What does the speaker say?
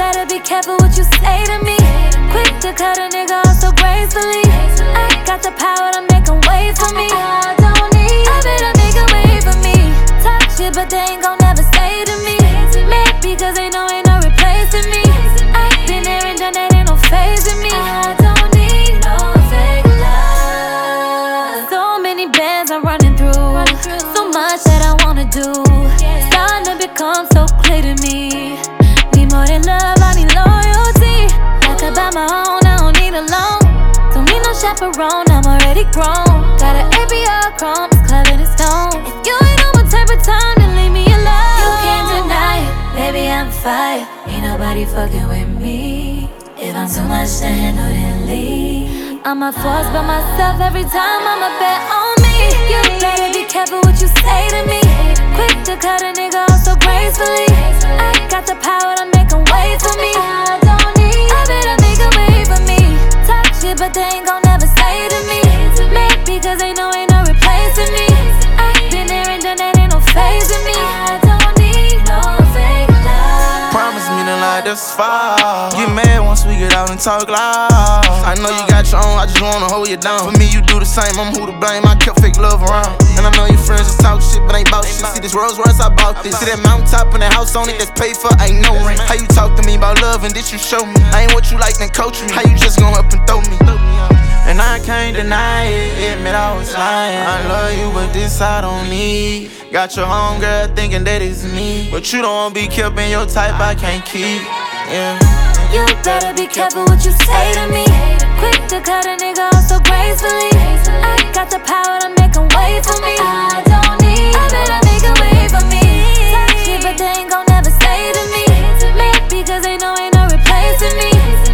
better be careful what you say to me. Quick to cut a nigga off so gracefully. I got the power to make him wait for me. I better make him wait for me. Talk shit, but they ain't gon' never say to me. Maybe cause they know ain't no replacing me. I've been there and done that, ain't no phasing me. I don't need no fake love. So many bands I'm running through. So much that I wanna do. Starting to become so clear to me. Need more than love, I need loyalty. I could buy my own, I don't need a loan. Don't need no chaperone, I'm already grown. Got an APR chrome, it's clever and stone. If you ain't on my type of time, then leave me alone. You can't deny it, baby, I'm fire. Ain't nobody fucking with me. If I'm too much to handle, then leave. I'm a force by myself every time, I'ma bet on me. You better be careful what you say to me. Quick to cut a nigga off so gracefully. I got the power to make him wait for me. I better make him wait for me. Talk shit, but they ain't gon' never say to me. Maybe cause they know ain't no replacing me. I've been there and done that, ain't no phasing me. I don't need no fake love. Promise me to lie this far. Get mad once we get out and talk loud. I know you got your own, I just wanna hold you down. For me, you do the same, I'm who to blame. I kept fake love around. And I know your friends just talk shit, but ain't bout shit. See this Rolls Royce, I bought this. See that mountaintop and that house on it that's paid for, ain't no rent. How you talk to me about love and did you show me? I ain't what you like, then coach me. How you just gon' up and throw me? And I can't deny it, admit I was lying. I love you, but this I don't need. Got your homegirl thinking that it's me, but you don't wanna be kept in your type, I can't keep. Yeah. You better be careful what you say to me. Quick to cut a nigga off so gracefully. I got the power to make him wait for me. I better make him wait for me. Talk shit, but they ain't gon' never say to me. Maybe cause they know ain't no replacing me.